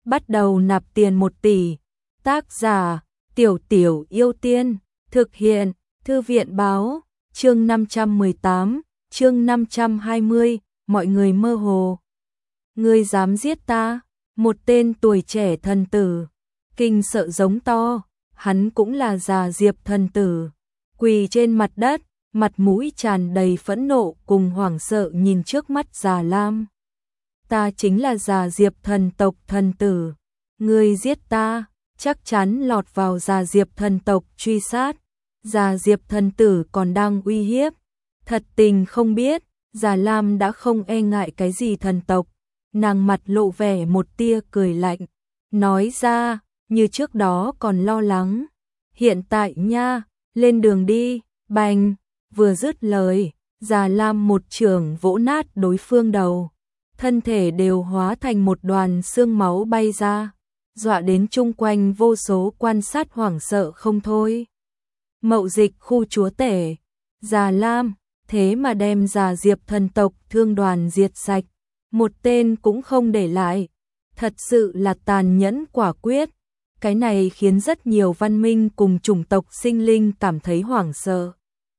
bắt đầu nạp tiền 1 tỷ. Tác giả, Tiểu Tiểu Yêu Tiên, thực hiện, Thư viện báo, chương 518, chương 520, mọi người mơ hồ. Ngươi dám giết ta? Một tên tuổi trẻ thần tử, kinh sợ giống to, hắn cũng là Già Diệp thần tử, quỳ trên mặt đất, mặt mũi tràn đầy phẫn nộ cùng hoảng sợ nhìn trước mắt Già Lam. Ta chính là Già Diệp thần tộc thần tử, ngươi giết ta, chắc chắn lọt vào Già Diệp thần tộc truy sát. Già Diệp thần tử còn đang uy hiếp, thật tình không biết, Già Lam đã không e ngại cái gì thần tộc, nàng mặt lộ vẻ một tia cười lạnh, nói ra, như trước đó còn lo lắng, hiện tại nha, lên đường đi, bành, vừa dứt lời, Già Lam một chưởng vỗ nát đối phương đầu, thân thể đều hóa thành một đoàn xương máu bay ra, dọa đến chung quanh vô số quan sát hoảng sợ không thôi. Mậu Dịch khu chúa tể, Già Lam, thế mà đem Già Diệp thần tộc thương đoàn diệt sạch, một tên cũng không để lại, thật sự là tàn nhẫn quả quyết. Cái này khiến rất nhiều văn minh cùng chủng tộc sinh linh cảm thấy hoảng sợ.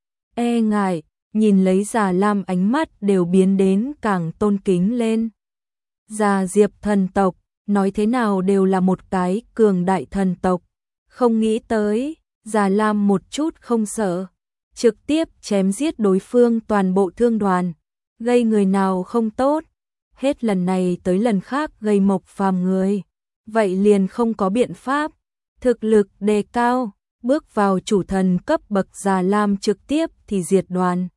E ngại, nhìn lấy Già Lam ánh mắt đều biến đến càng tôn kính lên. Già Diệp thần tộc, nói thế nào đều là một cái cường đại thần tộc, không nghĩ tới, Già Lam một chút không sợ, trực tiếp chém giết đối phương toàn bộ thương đoàn, gây người nào không tốt, hết lần này tới lần khác gây Mộc Phàm người, vậy liền không có biện pháp, thực lực đề cao, bước vào chủ thần cấp bậc Già Lam trực tiếp thì diệt đoàn.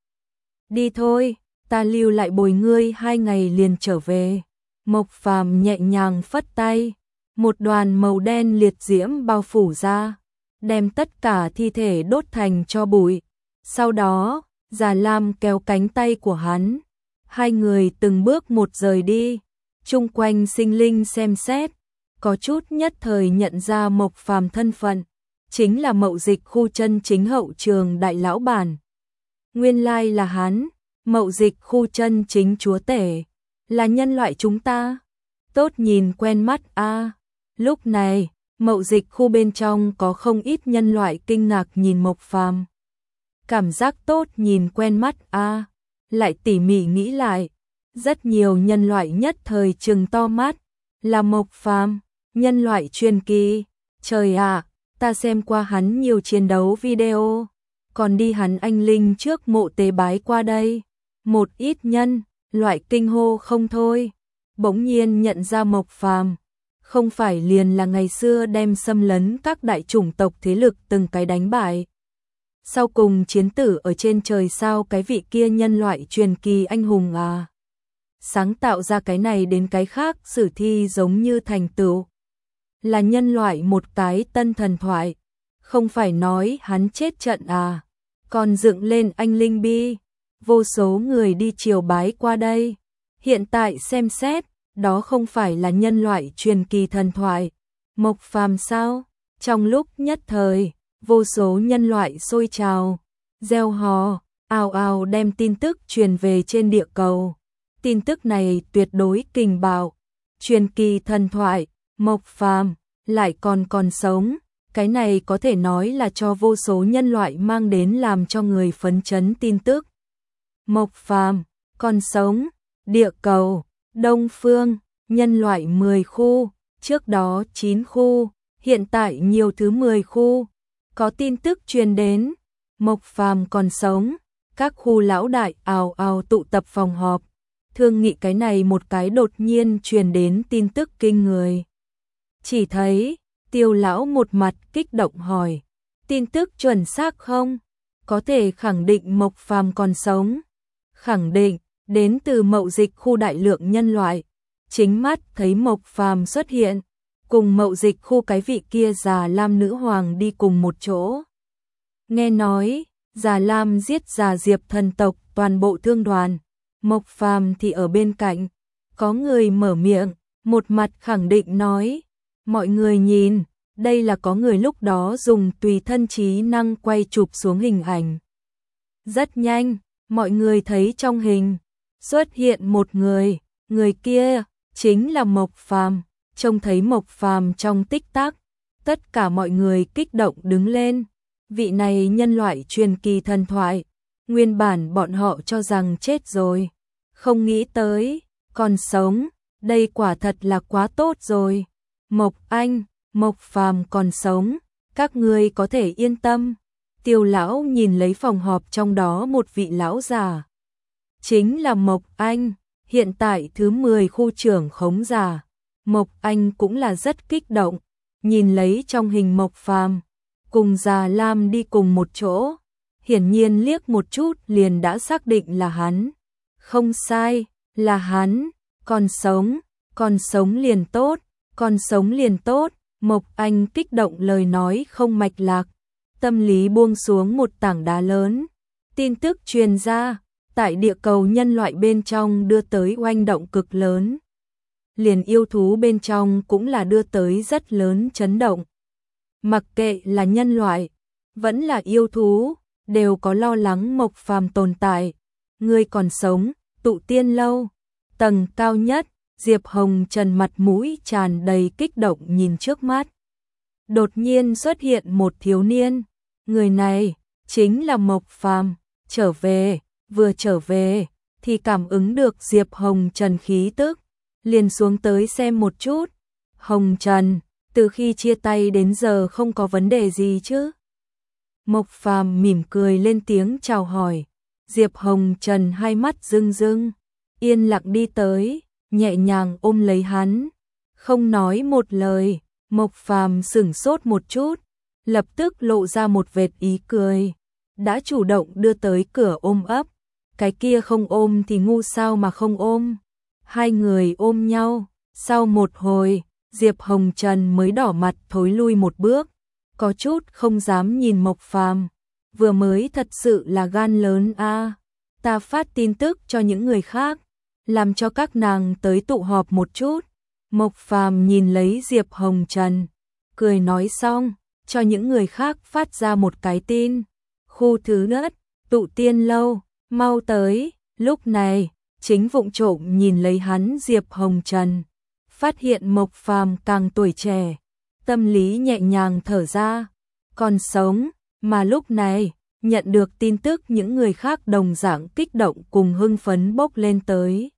Đi thôi, ta lưu lại bồi ngươi 2 ngày liền trở về. Mộc Phàm nhẹ nhàng phất tay, một đoàn màu đen liệt diễm bao phủ ra, đem tất cả thi thể đốt thành tro bụi. Sau đó, Già Lam kéo cánh tay của hắn, hai người từng bước một rời đi. Chung quanh sinh linh xem xét, có chút nhất thời nhận ra Mộc Phàm thân phận, chính là Mậu Dịch khu chân chính hậu trường đại lão bản. Nguyên lai là hắn, Mậu Dịch khu chân chính chúa tể, là nhân loại chúng ta. Tốt nhìn quen mắt a. Lúc này, Mậu Dịch khu bên trong có không ít nhân loại kinh ngạc nhìn Mộc Phàm. Cảm giác tốt nhìn quen mắt a. Lại tỉ mỉ nghĩ lại, rất nhiều nhân loại nhất thời trừng to mắt, là Mộc Phàm, nhân loại truyền kỳ. Trời ạ, ta xem qua hắn nhiều chiến đấu video, còn đi hắn anh linh trước mộ tế bái qua đây. Một ít nhân loại kinh hô không thôi, bỗng nhiên nhận ra Mộc Phàm, không phải liền là ngày xưa đem xâm lấn các đại chủng tộc thế lực từng cái đánh bại. Sau cùng chiến tử ở trên trời sao cái vị kia nhân loại truyền kỳ anh hùng à. Sáng tạo ra cái này đến cái khác sử thi giống như thành tựu. Là nhân loại một cái tân thần thoại, không phải nói hắn chết trận à, còn dựng lên anh linh bi. Vô số người đi triều bái qua đây, hiện tại xem xét, đó không phải là nhân loại truyền kỳ thần thoại, Mộc Phàm sao? Trong lúc nhất thời, vô số nhân loại sôi trào, reo hò, ào ào đem tin tức truyền về trên địa cầu. Tin tức này tuyệt đối kình bạo, truyền kỳ thần thoại, Mộc Phàm lại còn sống, cái này có thể nói là cho vô số nhân loại mang đến làm cho người phấn chấn tin tức. Mộc Phàm còn sống, địa cầu, Đông Phương, nhân loại 10 khu, trước đó 9 khu, hiện tại nhiều thứ 10 khu, có tin tức truyền đến, Mộc Phàm còn sống, các khu lão đại ào ào tụ tập phòng họp, thương nghị cái này một cái đột nhiên truyền đến tin tức kinh người. Chỉ thấy, Tiêu lão một mặt kích động hỏi, tin tức chuẩn xác không? Có thể khẳng định Mộc Phàm còn sống. Khẳng định, đến từ Mậu Dịch khu đại lượng nhân loại, chính mắt thấy Mộc Phàm xuất hiện, cùng Mậu Dịch khu cái vị kia Già Lam nữ hoàng đi cùng một chỗ. Nghe nói, Già Lam giết Già Diệp thần tộc toàn bộ thương đoàn, Mộc Phàm thì ở bên cạnh, có người mở miệng, một mặt khẳng định nói, mọi người nhìn, đây là có người lúc đó dùng tùy thân trí năng quay chụp xuống hình ảnh. Rất nhanh, mọi người thấy trong hình xuất hiện một người kia chính là Mộc Phàm, Trông thấy Mộc Phàm trong tích tắc, tất cả mọi người kích động đứng lên. Vị này nhân loại truyền kỳ thần thoại, nguyên bản bọn họ cho rằng chết rồi, không nghĩ tới còn sống, đây quả thật là quá tốt rồi. Mộc Anh, Mộc Phàm còn sống, các ngươi có thể yên tâm. Tiêu lão nhìn lấy phòng họp, trong đó một vị lão già, chính là Mộc Anh, hiện tại thứ 10 khu trưởng khống giả. Mộc Anh cũng là rất kích động, nhìn lấy trong hình Mộc Phàm cùng Già Lam đi cùng một chỗ, hiển nhiên liếc một chút liền đã xác định là hắn. Không sai, là hắn, còn sống liền tốt, còn sống liền tốt. Mộc Anh kích động lời nói không mạch lạc, tâm lý buông xuống một tảng đá lớn. Tin tức truyền ra, tại địa cầu nhân loại bên trong đưa tới oanh động cực lớn. Liền yêu thú bên trong cũng là đưa tới rất lớn chấn động. Mặc kệ là nhân loại, vẫn là yêu thú, đều có lo lắng Mộc Phàm tồn tại. Ngươi còn sống, Tụ Tiên lâu, tầng cao nhất, Diệp Hồng Trần mặt mũi tràn đầy kích động nhìn trước mắt. Đột nhiên xuất hiện một thiếu niên, người này chính là Mộc Phàm, vừa trở về thì cảm ứng được Diệp Hồng Trần khí tức, liền xuống tới xem một chút. Hồng Trần, từ khi chia tay đến giờ không có vấn đề gì chứ? Mộc Phàm mỉm cười lên tiếng chào hỏi. Diệp Hồng Trần hai mắt rưng rưng, yên lặng đi tới, nhẹ nhàng ôm lấy hắn, không nói một lời. Mộc Phàm sửng sốt một chút, lập tức lộ ra một vệt ý cười, đã chủ động đưa tới cửa ôm ấp. Cái kia không ôm thì ngu sao mà không ôm. Hai người ôm nhau, sau một hồi, Diệp Hồng Trần mới đỏ mặt thối lui một bước, có chút không dám nhìn Mộc Phàm. Vừa mới thật sự là gan lớn a. Ta phát tin tức cho những người khác, làm cho các nàng tới tụ họp một chút. Mộc Phàm nhìn lấy Diệp Hồng Trần, cười nói xong, cho những người khác phát ra một cái tin. Khu thứ nhất, Tụ Tiên lâu, mau tới. Lúc này, chính vụng trộm nhìn lấy hắn Diệp Hồng Trần, phát hiện Mộc Phàm càng tuổi trẻ, tâm lý nhẹ nhàng thở ra, còn sống. Mà lúc này, nhận được tin tức những người khác đồng dạng kích động cùng hưng phấn bốc lên tới.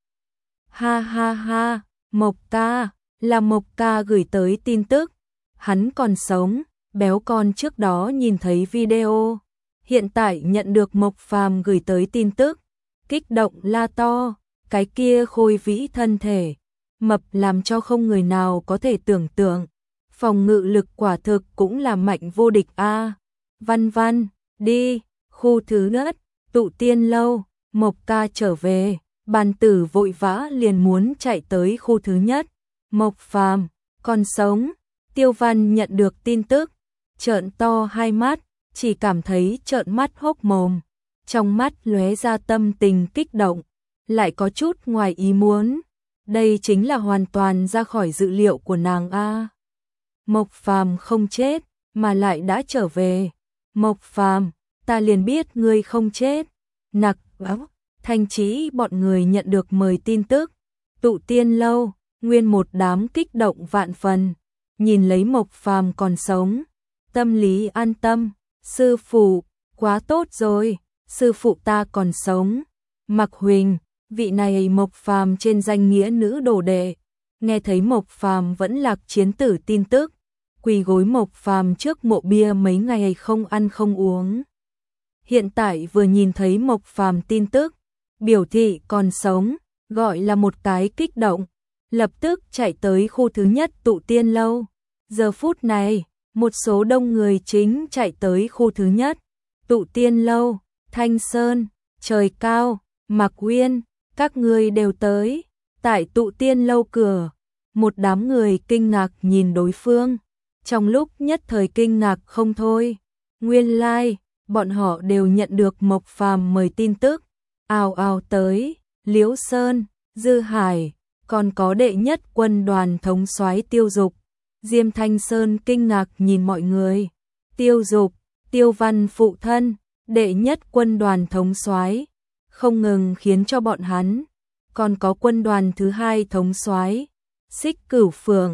Ha ha ha, Mộc ca, là Mộc ca gửi tới tin tức, hắn còn sống. Béo con trước đó nhìn thấy video, hiện tại nhận được Mộc Phàm gửi tới tin tức, kích động la to. Cái kia khôi vĩ thân thể, mập làm cho không người nào có thể tưởng tượng. Phòng ngự lực quả thực cũng là mạnh vô địch a. Văn Văn, đi, khu thứ nhất, Tụ Tiên lâu, Mộc ca trở về. Bàn tử vội vã liền muốn chạy tới khu thứ nhất. Mộc Phàm còn sống. Tiêu Văn nhận được tin tức, trợn to hai mắt, chỉ cảm thấy trợn mắt hốc mồm, trong mắt lóe ra tâm tình kích động, lại có chút ngoài ý muốn. Đây chính là hoàn toàn ra khỏi dự liệu của nàng a. Mộc Phàm không chết, mà lại đã trở về. Mộc Phàm, ta liền biết ngươi không chết. Nặc báo, Thanh Chí bọn người nhận được mời tin tức. Tụ Tiên lâu, nguyên một đám kích động vạn phần, nhìn lấy Mộc Phàm còn sống, tâm lý an tâm. Sư phụ, quá tốt rồi, sư phụ ta còn sống. Mặc Huỳnh, vị này Mộc Phàm trên danh nghĩa nữ đồ đệ, nghe thấy Mộc Phàm vẫn lạc chiến tử tin tức, quỳ gối Mộc Phàm trước mộ bia mấy ngày không ăn không uống. Hiện tại vừa nhìn thấy Mộc Phàm tin tức, biểu thị còn sống, gọi là một cái kích động, lập tức chạy tới khu thứ nhất Tụ Tiên lâu. Giờ phút này, một số đông người chính chạy tới khu thứ nhất Tụ Tiên lâu. Thanh Sơn, Trời Cao, Mạc Uyên, các ngươi đều tới. Tại Tụ Tiên lâu cửa, một đám người kinh ngạc nhìn đối phương, trong lúc nhất thời kinh ngạc không thôi. Nguyên lai, bọn họ đều nhận được Mộc Phàm mời tin tức, ào ào tới. Liễu Sơn, Dư Hải, còn có đệ nhất quân đoàn thống soái Tiêu Dục. Diêm Thanh Sơn kinh ngạc nhìn mọi người. Tiêu Dục, Tiêu Văn phụ thân, đệ nhất quân đoàn thống soái, không ngừng khiến cho bọn hắn. Còn có quân đoàn thứ hai thống soái, Xích Cửu Phượng,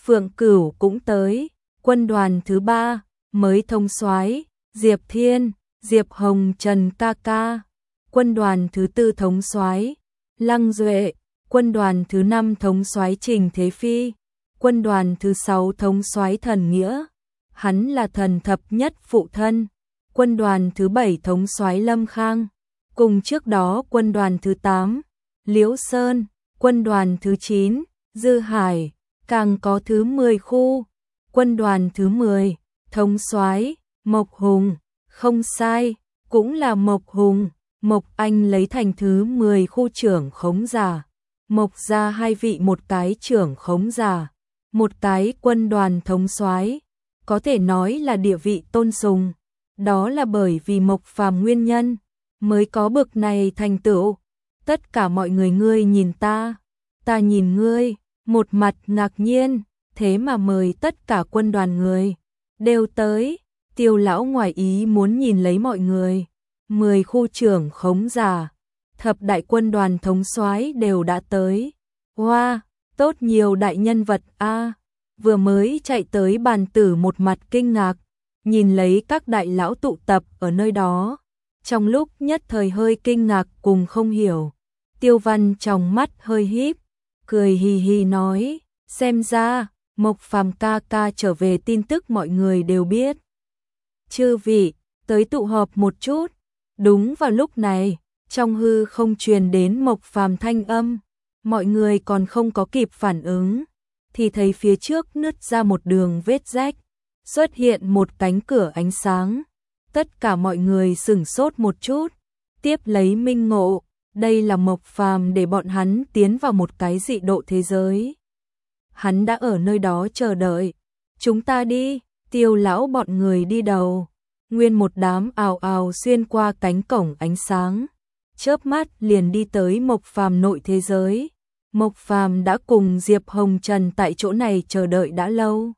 Phượng Cửu cũng tới, quân đoàn thứ 3, mới thống soái Diệp Thiên, Diệp Hồng Trần ca ca, quân đoàn thứ 4 thống soái Lăng Duệ, quân đoàn thứ 5 thống soái Trình Thế Phi, quân đoàn thứ 6 thống soái Thần Nghĩa, hắn là thần thập nhất phụ thân, quân đoàn thứ 7 thống soái Lâm Khang, cùng trước đó quân đoàn thứ 8, Liễu Sơn, quân đoàn thứ 9, Dư Hải, càng có thứ 10 khu, quân đoàn thứ 10, thống soái Mộc Hùng, không sai, cũng là Mộc Hùng, Mộc Anh lấy thành thứ 10 khu trưởng khống giả, Mộc gia hai vị, một cái trưởng khống giả, một cái quân đoàn thống soái, có thể nói là địa vị tôn sùng, đó là bởi vì Mộc Phàm nguyên nhân mới có bực này thành tựu. Tất cả mọi người, ngươi nhìn ta nhìn ngươi, một mặt ngạc nhiên, thế mà mời tất cả quân đoàn người đều tới. Tiêu lão ngoài ý muốn nhìn lấy mọi người, 10 khu trưởng khống giả, thập đại quân đoàn thống soái đều đã tới. Wow, tốt nhiều đại nhân vật a. Vừa mới chạy tới Bàn Tử một mặt kinh ngạc, nhìn lấy các đại lão tụ tập ở nơi đó, trong lúc nhất thời hơi kinh ngạc cùng không hiểu. Tiêu Văn trong mắt hơi híp, cười hì hì nói, xem ra Mộc Phàm ca ca trở về tin tức mọi người đều biết. Chư vị, tới tụ họp một chút. Đúng vào lúc này, trong hư không truyền đến Mộc Phàm thanh âm, mọi người còn không có kịp phản ứng, thì thấy phía trước nứt ra một đường vết rách, xuất hiện một cánh cửa ánh sáng. Tất cả mọi người sửng sốt một chút, tiếp lấy minh ngộ, đây là Mộc Phàm để bọn hắn tiến vào một cái dị độ thế giới. Hắn đã ở nơi đó chờ đợi. Chúng ta đi, Tiêu lão bọn người đi đầu. Nguyên một đám ào ào xuyên qua cánh cổng ánh sáng, chớp mắt liền đi tới Mộc Phàm nội thế giới. Mộc Phàm đã cùng Diệp Hồng Trần tại chỗ này chờ đợi đã lâu.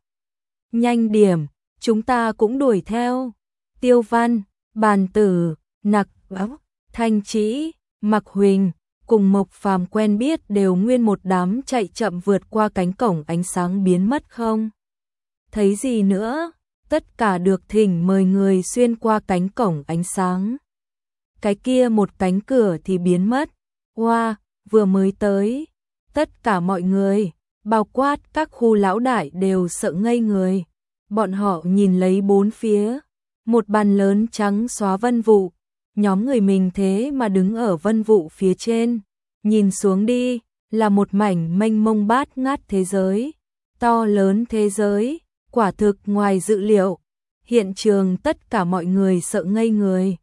Nhanh điểm, chúng ta cũng đuổi theo. Tiêu Văn, Bàn Tử, Nặc Áo, Thanh Trĩ, Mặc Huỳnh cùng Mộc Phàm quen biết đều nguyên một đám chạy chậm vượt qua cánh cổng ánh sáng biến mất không thấy gì nữa. Tất cả được thỉnh mời người xuyên qua cánh cổng ánh sáng. Cái kia một cánh cửa thì biến mất. Wow, vừa mới tới. Tất cả mọi người, bao quát các khu lão đại đều sợ ngây người. Bọn họ nhìn lấy bốn phía. Một bàn lớn trắng xóa vân vụ. Nhóm người mình thế mà đứng ở vân vụ phía trên. Nhìn xuống đi, là một mảnh mênh mông bát ngát thế giới. To lớn thế giới. Quả thực ngoài dự liệu, hiện trường tất cả mọi người sợ ngây người.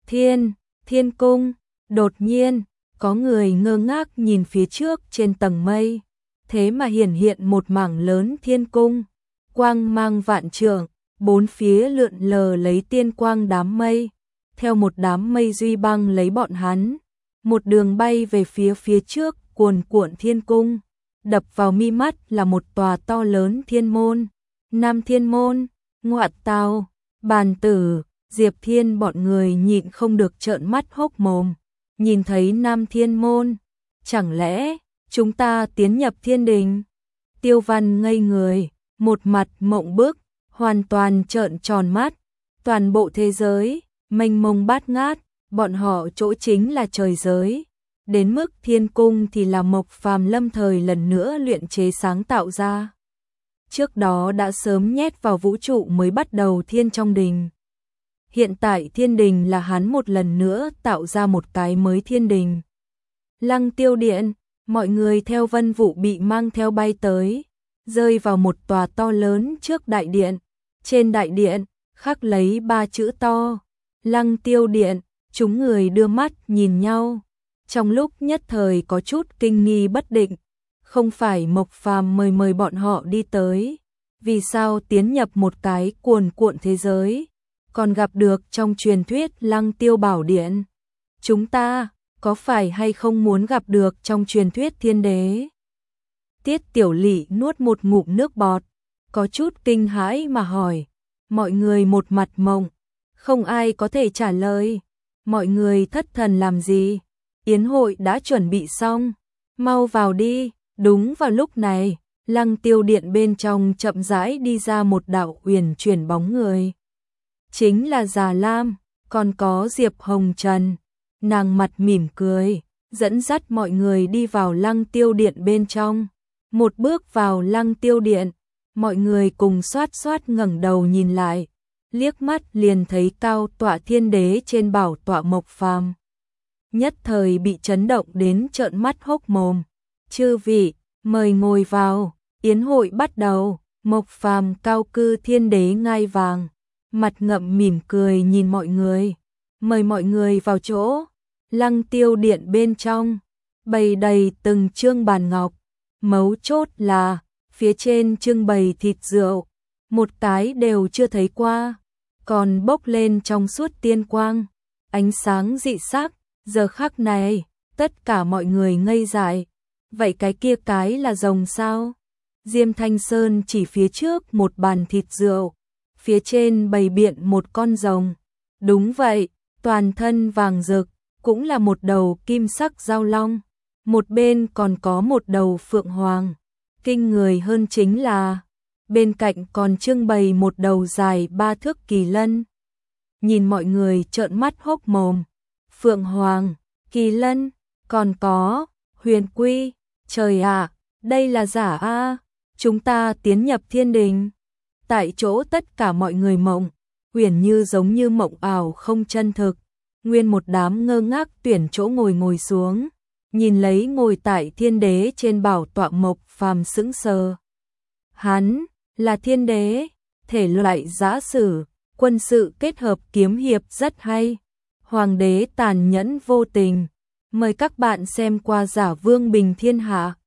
Thiên cung, đột nhiên, có người ngơ ngác nhìn phía trước trên tầng mây. Thế mà hiện một mảng lớn thiên cung, quang mang vạn trượng, bốn phía lượn lờ lấy tiên quang đám mây. Theo một đám mây duy băng lấy bọn hắn, một đường bay về phía trước cuồn cuộn thiên cung. Đập vào mi mắt là một tòa to lớn thiên môn. Nam Thiên Môn, ngoại tào, Bàn Tử, Diệp Thiên bọn người nhịn không được trợn mắt hốc mồm. Nhìn thấy Nam Thiên Môn, chẳng lẽ chúng ta tiến nhập thiên đình? Tiêu Văn ngây người, một mặt mộng bức, hoàn toàn trợn tròn mắt. Toàn bộ thế giới, mênh mông bát ngát, bọn họ chỗ chính là trời giới. Đến mức thiên cung thì là Mộc Phàm lâm thời lần nữa luyện chế sáng tạo ra. Trước đó đã sớm nhét vào vũ trụ mới bắt đầu thiên trong đình. Hiện tại thiên đình là hắn một lần nữa tạo ra một cái mới thiên đình. Lăng Tiêu Điện, mọi người theo vân vụ bị mang theo bay tới, rơi vào một tòa to lớn trước đại điện. Trên đại điện, khắc lấy 3 chữ to, Lăng Tiêu Điện. Chúng người đưa mắt nhìn nhau, trong lúc nhất thời có chút kinh nghi bất định. Không phải Mộc Phàm mời bọn họ đi tới, vì sao tiến nhập một cái cuồn cuộn thế giới, còn gặp được trong truyền thuyết Lăng Tiêu Bảo Điện. Chúng ta có phải hay không muốn gặp được trong truyền thuyết thiên đế? Tiết Tiểu Lị nuốt một ngụm nước bọt, có chút kinh hãi mà hỏi. Mọi người một mặt mộng, không ai có thể trả lời. Mọi người thất thần làm gì? Yến hội đã chuẩn bị xong, mau vào đi. Đúng vào lúc này, Lăng Tiêu Điện bên trong chậm rãi đi ra một đạo uyển chuyển bóng người. Chính là Già Lam, còn có Diệp Hồng Trần. Nàng mặt mỉm cười, dẫn dắt mọi người đi vào Lăng Tiêu Điện bên trong. Một bước vào Lăng Tiêu Điện, mọi người cùng xoát xoát ngẩng đầu nhìn lại, liếc mắt liền thấy cao tọa thiên đế trên bảo tọa Mộc Phàm. Nhất thời bị chấn động đến trợn mắt hốc mồm. Chư vị, mời ngồi vào, yến hội bắt đầu. Mộc Phàm cao cư thiên đế ngai vàng, mặt ngậm mỉm cười nhìn mọi người, mời mọi người vào chỗ. Lăng Tiêu Điện bên trong bày đầy từng chương bàn ngọc, mấu chốt là phía trên trưng bày thịt rượu, một cái đều chưa thấy qua, còn bốc lên trong suốt tiên quang, ánh sáng dị sắc. Giờ khắc này, tất cả mọi người ngây dại. Vậy cái kia cái là rồng sao? Diêm Thanh Sơn chỉ phía trước một bàn thịt rượu, phía trên bày biện một con rồng. Đúng vậy, toàn thân vàng rực, cũng là một đầu kim sắc giao long, một bên còn có một đầu phượng hoàng. Kinh người hơn chính là, bên cạnh còn trưng bày một đầu dài 3 thước kỳ lân. Nhìn mọi người trợn mắt hốc mồm. Phượng Hoàng, Kỳ Lân, còn có Huyền Quy, trời ạ, đây là giả a, chúng ta tiến nhập thiên đình. Tại chỗ tất cả mọi người mộng, huyền như giống như mộng ảo không chân thực, nguyên một đám ngơ ngác tuyển chỗ ngồi xuống, nhìn lấy ngồi tại thiên đế trên bảo tọa Mộc Phàm sững sờ. Hắn là thiên đế, thể loại giã sử, quân sự kết hợp kiếm hiệp rất hay. Hoàng đế tàn nhẫn vô tình. Mời các bạn xem qua Giả Vương Bình Thiên Hạ.